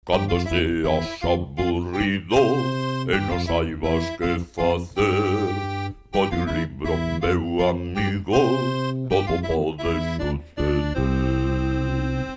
Cando seas aburrido e non saibas que facer, colle un libro, meu amigo, todo pode suceder.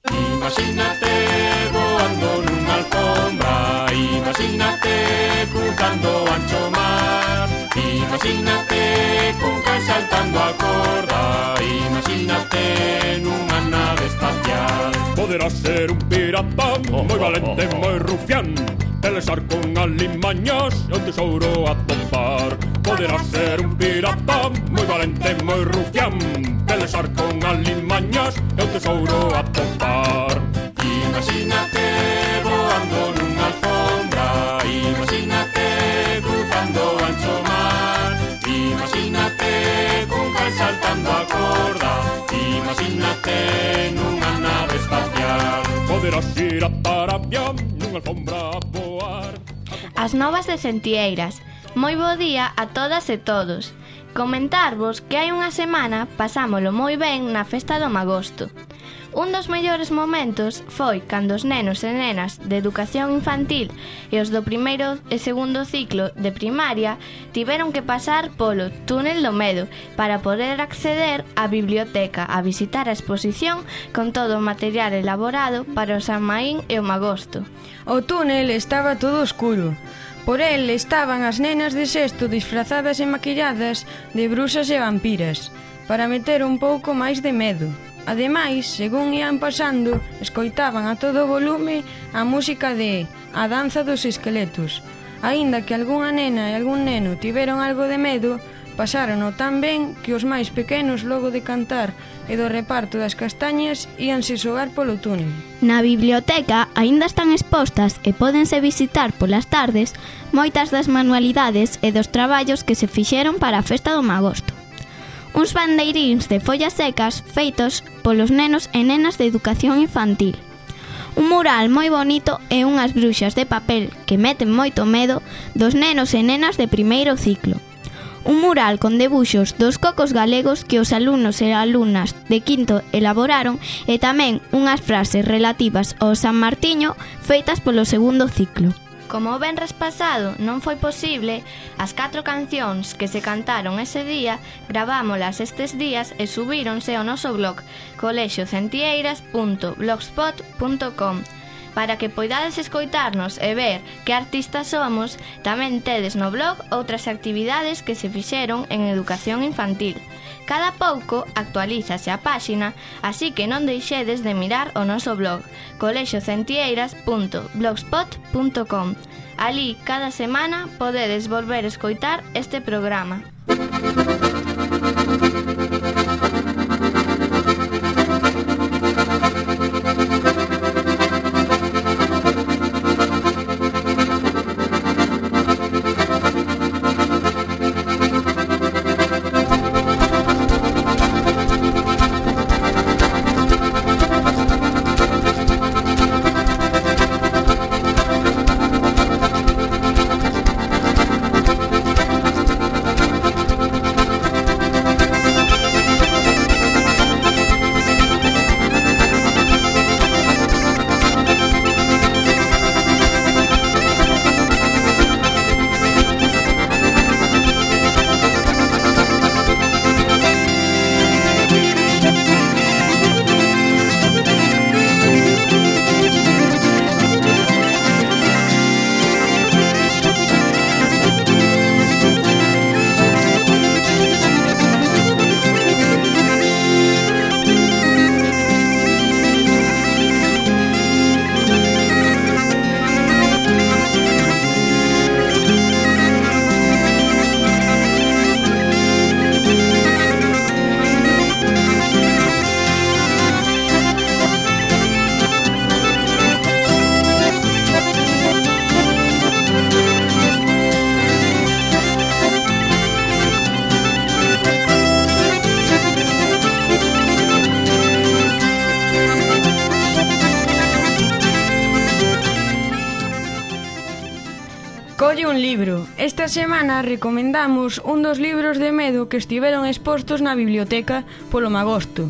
Imagínate voando nunha alfombra, imagínate cruzando o ancho mar, imagínate cun can saltando a corda, imagínate nunha nave espacial. Poderás ser un pirata moi valente, moi rufián, pelexar con alimañas e o tesouro a topar. Poderás ser un pirata moi valente, moi rufián, pelexar con alimañas e o tesouro a topar. Imagínate voando nunha alfombra, imagínate cruzando o ancho mar, imagínate cun can saltando a corda, imagínate nunha nave espacial. Poderás ir a Arabia nunha alfombra a voar. As novas de Sentieiras. Moi bo día a todas e todos. Comentarvos que hai unha semana pasámolo moi ben na festa do Magosto. Un dos mellores momentos foi cando os nenos e nenas de educación infantil e os do primeiro e segundo ciclo de primaria tiveron que pasar polo túnel do medo para poder acceder á biblioteca a visitar a exposición con todo o material elaborado para o San Maín e o Magosto. O túnel estaba todo oscuro. Por el estaban as nenas de sexto disfrazadas e maquilladas de brusas e vampiras, para meter un pouco máis de medo. Ademais, según ian pasando, escoitaban a todo volume a música de A danza dos esqueletos. Aínda que algunha nena e algún neno tiveron algo de medo, pasárono tan ben que os máis pequenos logo de cantar e do reparto das castañas íanse xogar polo túnel. Na biblioteca aínda están expostas e pódense visitar polas tardes moitas das manualidades e dos traballos que se fixeron para a festa do Magosto. Uns bandeiríns de follas secas feitos polos nenos e nenas de educación infantil. Un mural moi bonito e unhas bruxas de papel que meten moito medo dos nenos e nenas de primeiro ciclo. Un mural con debuxos dos cocos galegos que os alumnos e alumnas de quinto elaboraron e tamén unhas frases relativas ao San Martiño feitas polo segundo ciclo. Como o venres pasado non foi posible, as 4 cancións que se cantaron ese día gravámolas estes días e subíronse ao noso blog colexioCentieiras.blogspot.com. Para que poidades escoitarnos e ver que artistas somos, tamén tedes no blog outras actividades que se fixeron en educación infantil. Cada pouco actualízase a páxina, así que non deixedes de mirar o noso blog colexioCentieiras.blogspot.com. Alí, cada semana, podedes volver a escoitar este programa. Colle un libro. Esta semana recomendamos un dos libros de medo que estiveron expostos na biblioteca polo Magosto.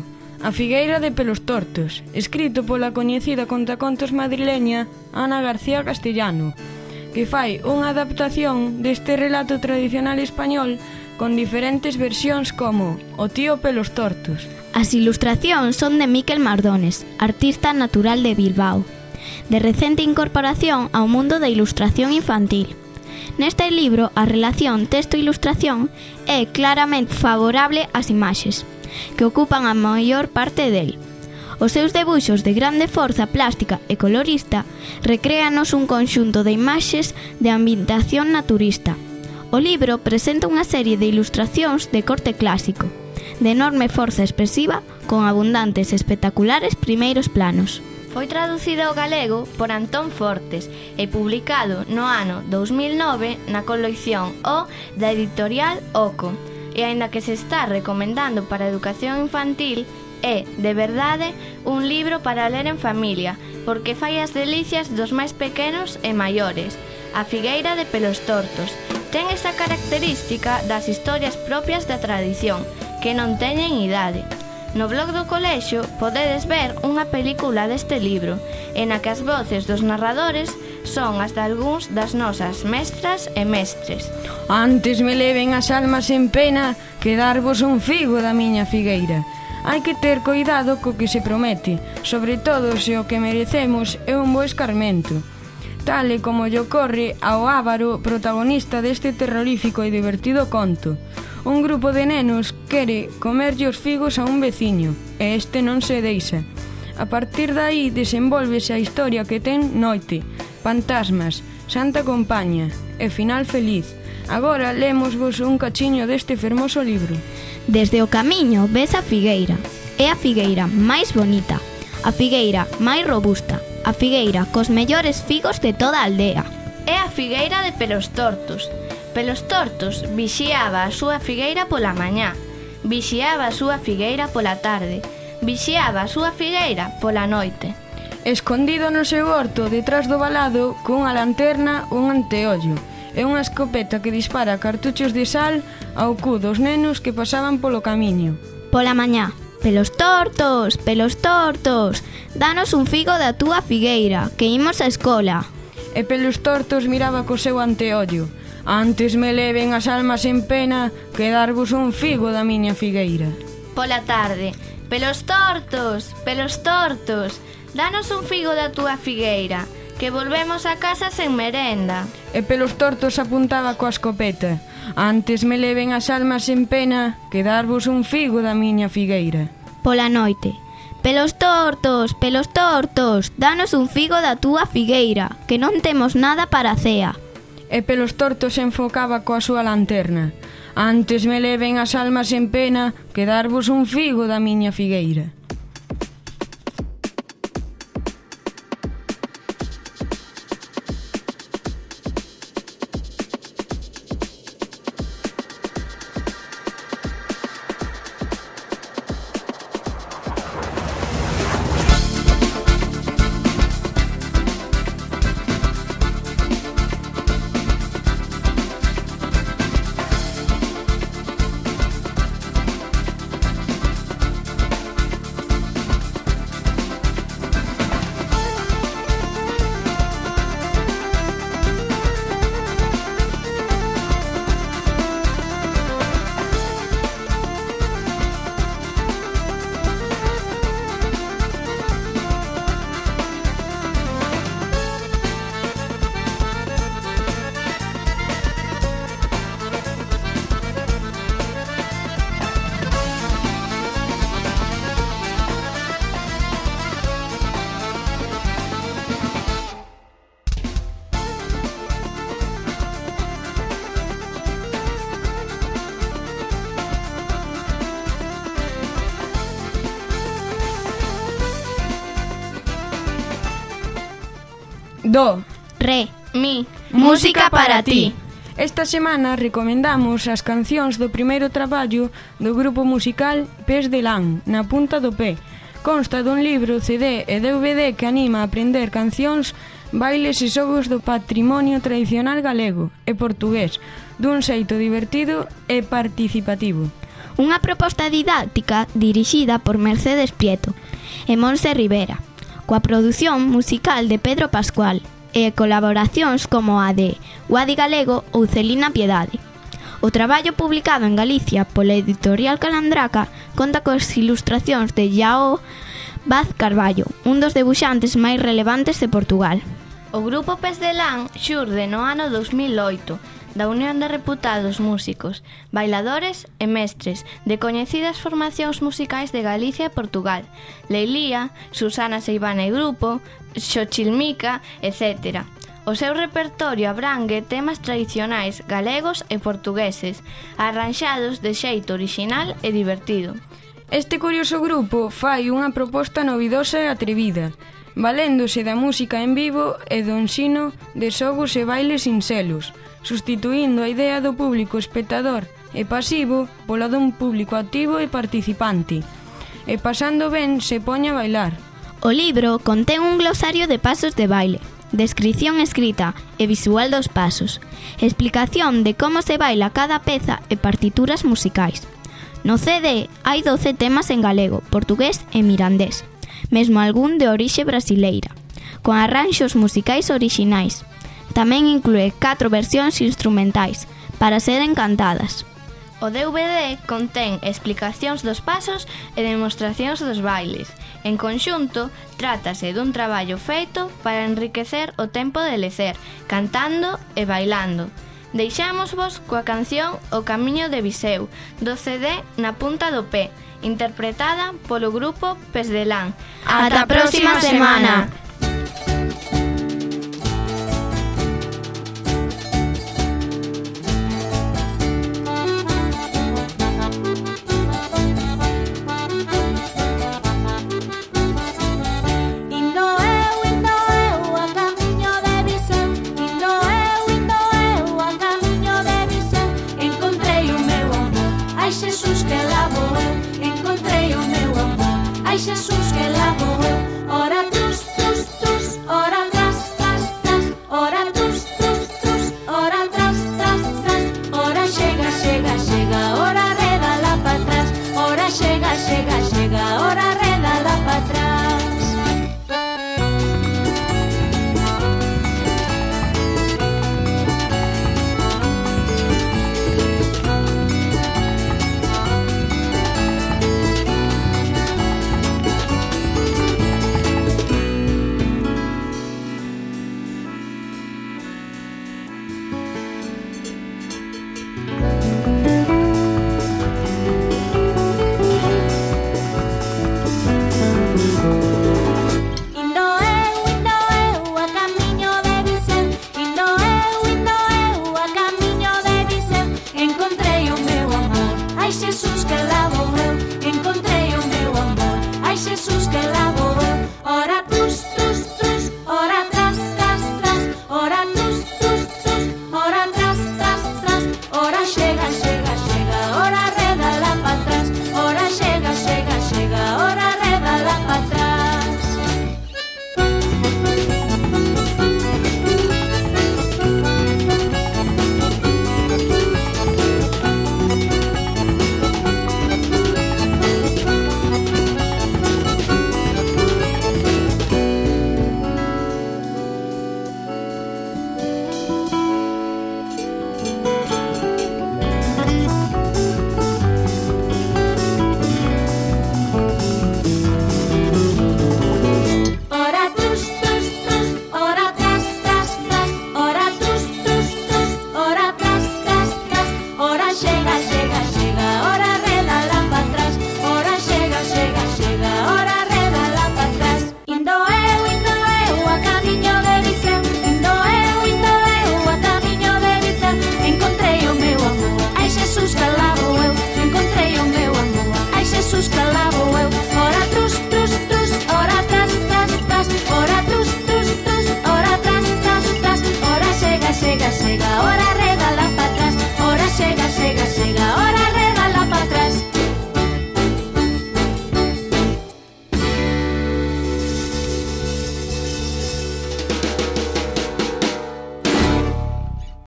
A figueira de pelos tortos, escrito pola coñecida contacontos madrileña Ana García Castellano, que fai unha adaptación deste relato tradicional español con diferentes versións como O tío pelos tortos. As ilustracións son de Miquel Mardones, artista natural de Bilbao, de recente incorporación ao mundo da ilustración infantil. Neste libro, a relación texto-ilustración é claramente favorable ás imaxes, que ocupan a maior parte del. Os seus debuxos de grande forza plástica e colorista recréanos un conxunto de imaxes de ambientación naturista. O libro presenta unha serie de ilustracións de corte clásico, de enorme forza expresiva, con abundantes e espectaculares primeiros planos. Foi traducido ao galego por Antón Fortes e publicado no ano 2009 na colección O da editorial Oco. E aínda que se está recomendando para a educación infantil, é, de verdade, un libro para ler en familia, porque fai as delicias dos máis pequenos e maiores. A figueira de pelos tortos ten esa característica das historias propias da tradición, que non teñen idade. No blog do colexio podedes ver unha película deste libro, en a que as voces dos narradores son as de algúns das nosas mestras e mestres. Antes me leven as almas en pena que darvos un figo da miña figueira. Hai que ter coidado co que se promete, sobre todo se o que merecemos é un bo escarmento. Tal e como lle ocorre ao Ávaro, protagonista deste terrorífico e divertido conto. Un grupo de nenos quere comerlle os figos a un veciño, e este non se deixa. A partir de aí desenvólvese a historia que ten Noite, Fantasmas, Santa Compaña e Final Feliz. Agora lémosvos un cachiño deste fermoso libro. Desde o camiño ves a figueira. É a figueira máis bonita, a figueira máis robusta, a figueira cos mellores figos de toda a aldea. É a figueira de pelos tortos. Pelos tortos vixiaba a súa figueira pola mañá, vixiaba a súa figueira pola tarde, vixiaba a súa figueira pola noite. Escondido no seu horto, detrás do valado, cunha lanterna, un anteollo e unha escopeta que dispara cartuchos de sal ao cu dos nenos que pasaban polo camiño. Pola mañá, pelos tortos, danos un figo da túa figueira, que imos á escola. E pelos tortos miraba co seu anteollo. Antes me leven as almas en pena que darvos un figo da miña figueira. Pola tarde, pelos tortos, danos un figo da túa figueira, que volvemos a casa sen merenda. E pelos tortos apuntaba coa escopeta. Antes me leven as almas en pena que darvos un figo da miña figueira. Pola noite, pelos tortos, danos un figo da túa figueira, que non temos nada para a cea. E pelos tortos enfocaba coa súa lanterna. Antes me leven as almas en pena que darvos un figo da miña figueira. Do, re, Mi, música para ti. Esta semana recomendamos as cancións do primeiro traballo do grupo musical Pés de Lán, Na punta do pé. Consta dun libro, CD e DVD que anima a aprender cancións, bailes e xogos do patrimonio tradicional galego e portugués, dun xeito divertido e participativo. unha proposta didáctica dirixida por Mercedes Prieto e Monse Rivera, coa produción musical de Pedro Pascual e colaboracións como a de Guadi Galego ou Celina Piedade. O traballo publicado en Galicia pola editorial Calandraca conta coas ilustracións de João Vaz Carballo, un dos debuxantes máis relevantes de Portugal. O grupo Pés de Lán xurde no ano 2008 da Unión de Reputados Músicos, Bailadores e Mestres de coñecidas formacións musicais de Galicia e Portugal, Leilía, Susana Seivana e Grupo, Xochilmica, etc. O seu repertorio abrangue temas tradicionais galegos e portugueses, arranxados de xeito orixinal e divertido. Este curioso grupo fai unha proposta novidosa e atrevida, valéndose da música en vivo e do ensino de xogos e bailes sinxelos, sustituindo a idea do público espectador e pasivo pola dun público activo e participante, e pasando ben se poña a bailar. O libro contén un glosario de pasos de baile, descrición escrita e visual dos pasos, explicación de como se baila cada peza e partituras musicais. No CD hai 12 temas en galego, portugués e mirandés, mesmo algún de orixe brasileira, con arranxos musicais orixinais. Tamén inclúe 4 versións instrumentais para seren cantadas. O DVD contén explicacións dos pasos e demostracións dos bailes. En conxunto, trátase dun traballo feito para enriquecer o tempo de lecer, cantando e bailando. Deixámosvos coa canción O Camiño de Viseu, do CD Na Punta do Pé, interpretada polo grupo Pés de Lán. Ata a próxima semana!